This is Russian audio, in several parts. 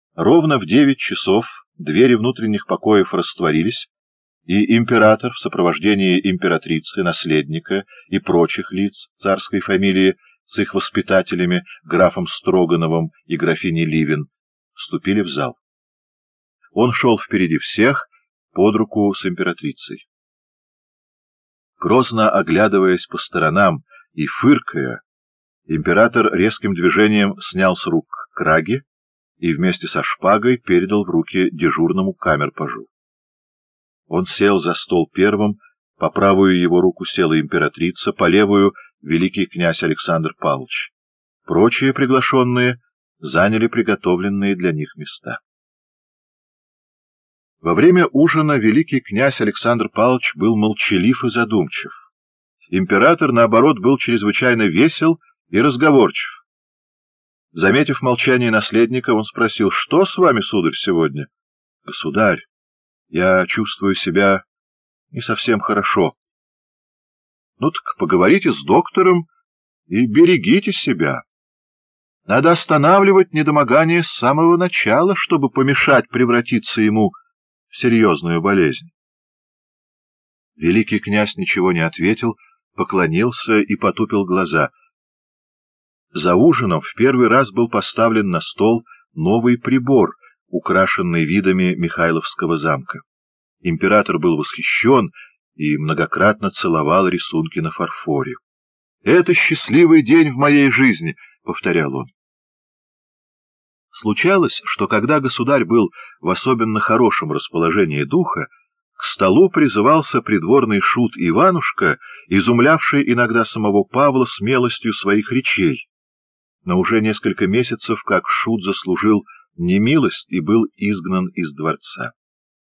Ровно в 9 часов двери внутренних покоев растворились, и император в сопровождении императрицы, наследника и прочих лиц царской фамилии с их воспитателями, графом Строгановым и графиней Ливен, вступили в зал. Он шел впереди всех, под руку с императрицей. Грозно оглядываясь по сторонам и фыркая, император резким движением снял с рук краги и вместе со шпагой передал в руки дежурному камер-пажу. Он сел за стол первым, по правую его руку села императрица, по левую — великий князь Александр Павлович. Прочие приглашенные заняли приготовленные для них места. Во время ужина великий князь Александр Павлович был молчалив и задумчив. Император, наоборот, был чрезвычайно весел и разговорчив. Заметив молчание наследника, он спросил: «Что с вами, сударь, сегодня?» «Государь, я чувствую себя не совсем хорошо». «Ну так поговорите с доктором и берегите себя. Надо останавливать недомогание с самого начала, чтобы помешать превратиться ему в серьезную болезнь». Великий князь ничего не ответил, поклонился и потупил глаза. За ужином в первый раз был поставлен на стол новый прибор, украшенный видами Михайловского замка. Император был восхищен и многократно целовал рисунки на фарфоре. «Это счастливый день в моей жизни», — повторял он. Случалось, что когда государь был в особенно хорошем расположении духа, к столу призывался придворный шут Иванушка, изумлявший иногда самого Павла смелостью своих речей. Но уже несколько месяцев как шут заслужил немилость и был изгнан из дворца.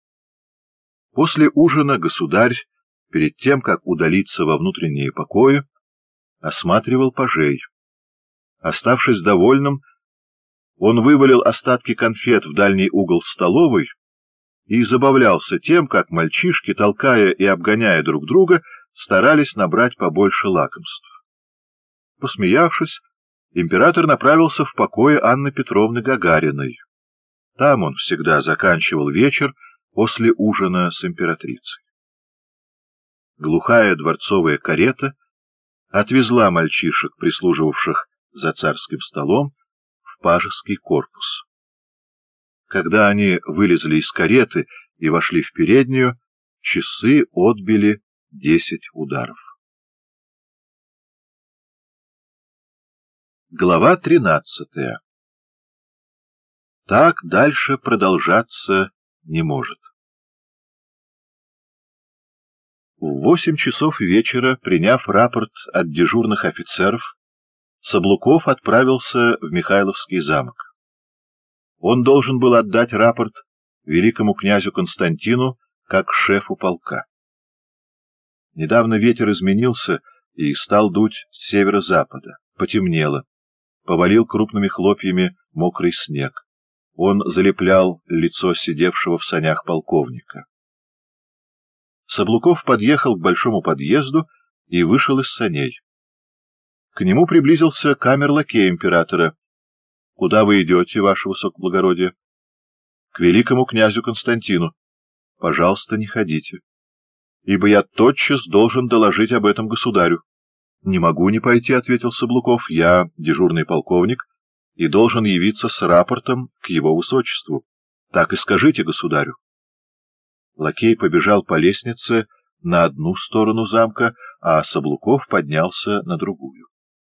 После ужина государь, перед тем, как удалиться во внутренние покои, осматривал пажей. Оставшись довольным, он вывалил остатки конфет в дальний угол столовой и забавлялся тем, как мальчишки, толкая и обгоняя друг друга, старались набрать побольше лакомств. Посмеявшись, император направился в покои Анны Петровны Гагариной. Там он всегда заканчивал вечер после ужина с императрицей. Глухая дворцовая карета отвезла мальчишек, прислуживавших за царским столом, в пажеский корпус. Когда они вылезли из кареты и вошли в переднюю, часы отбили 10 ударов. Глава 13. Так дальше продолжаться не может. В 8 часов вечера, приняв рапорт от дежурных офицеров, Саблуков отправился в Михайловский замок. Он должен был отдать рапорт великому князю Константину как шефу полка. Недавно ветер изменился и стал дуть с северо-запада. Потемнело. Повалил крупными хлопьями мокрый снег. Он залеплял лицо сидевшего в санях полковника. Саблуков подъехал к большому подъезду и вышел из саней. К нему приблизился камер-лакей императора. — Куда вы идете, ваше высокоблагородие? — К великому князю Константину. — Пожалуйста, не ходите, ибо я тотчас должен доложить об этом государю. — Не могу не пойти, — ответил Саблуков. — Я дежурный полковник и должен явиться с рапортом к его высочеству. Так и скажите государю. Лакей побежал по лестнице на одну сторону замка, а Саблуков поднялся на другую.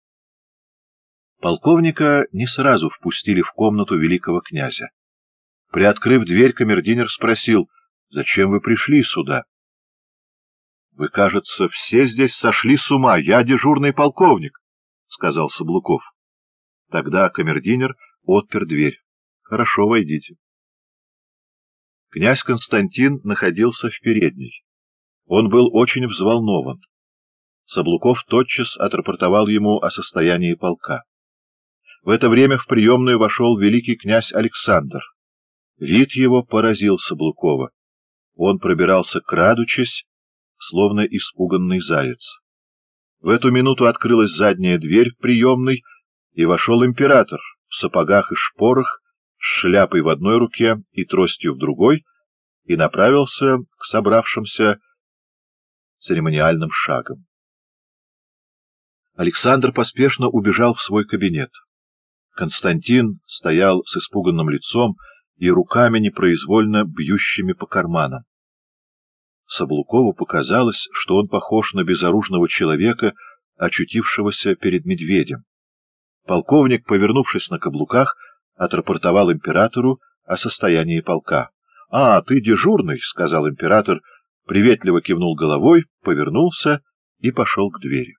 Полковника не сразу впустили в комнату великого князя. Приоткрыв дверь, камердинер спросил: «Зачем вы пришли сюда?» «Вы, кажется, все здесь сошли с ума. Я дежурный полковник», — сказал Саблуков. Тогда камердинер отпер дверь. «Хорошо, войдите». Князь Константин находился в передней. Он был очень взволнован. Саблуков тотчас отрапортовал ему о состоянии полка. В это время в приемную вошел великий князь Александр. Вид его поразил Саблукова. Он пробирался крадучись, словно испуганный заяц. В эту минуту открылась задняя дверь приемной, и вошел император в сапогах и шпорах, с шляпой в одной руке и тростью в другой и направился к собравшимся церемониальным шагом. Александр поспешно убежал в свой кабинет. Константин стоял с испуганным лицом и руками непроизвольно бьющими по карманам. Саблукову показалось, что он похож на безоружного человека, очутившегося перед медведем. Полковник, повернувшись на каблуках, отрапортовал императору о состоянии полка. — А, ты дежурный, — сказал император, приветливо кивнул головой, повернулся и пошел к двери.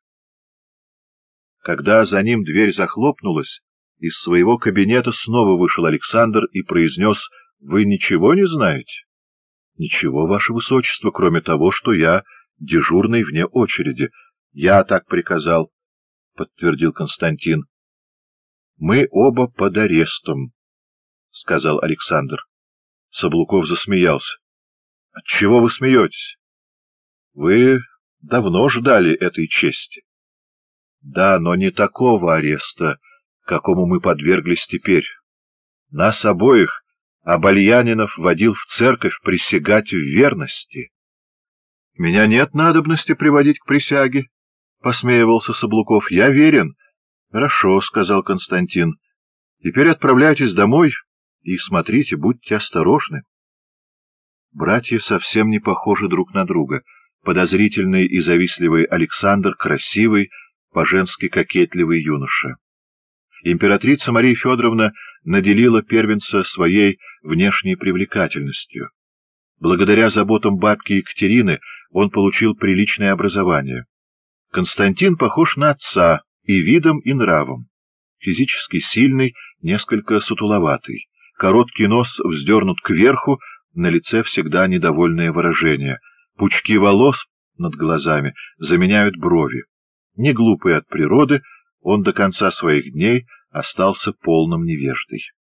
Когда за ним дверь захлопнулась, из своего кабинета снова вышел Александр и произнес: — Вы ничего не знаете? — Ничего, ваше высочество, кроме того, что я дежурный вне очереди. — Я так приказал, — подтвердил Константин. — Мы оба под арестом, — сказал Александр. Саблуков засмеялся. — Отчего вы смеетесь? — Вы давно ждали этой чести. — Да, но не такого ареста, какому мы подверглись теперь. Нас обоих Обольянинов водил в церковь присягать в верности. — Меня нет надобности приводить к присяге, — посмеивался Саблуков. — Я верен. — Хорошо, — сказал Константин. — Теперь отправляйтесь домой и смотрите, будьте осторожны. Братья совсем не похожи друг на друга. Подозрительный и завистливый Александр, красивый, по-женски кокетливый юноша. Императрица Мария Федоровна наделила первенца своей внешней привлекательностью. Благодаря заботам бабки Екатерины он получил приличное образование. Константин похож на отца и видом, и нравом. Физически сильный, несколько сутуловатый. Короткий нос вздернут кверху, на лице всегда недовольное выражение. Пучки волос над глазами заменяют брови. Не глупый от природы, он до конца своих дней остался полным невеждой.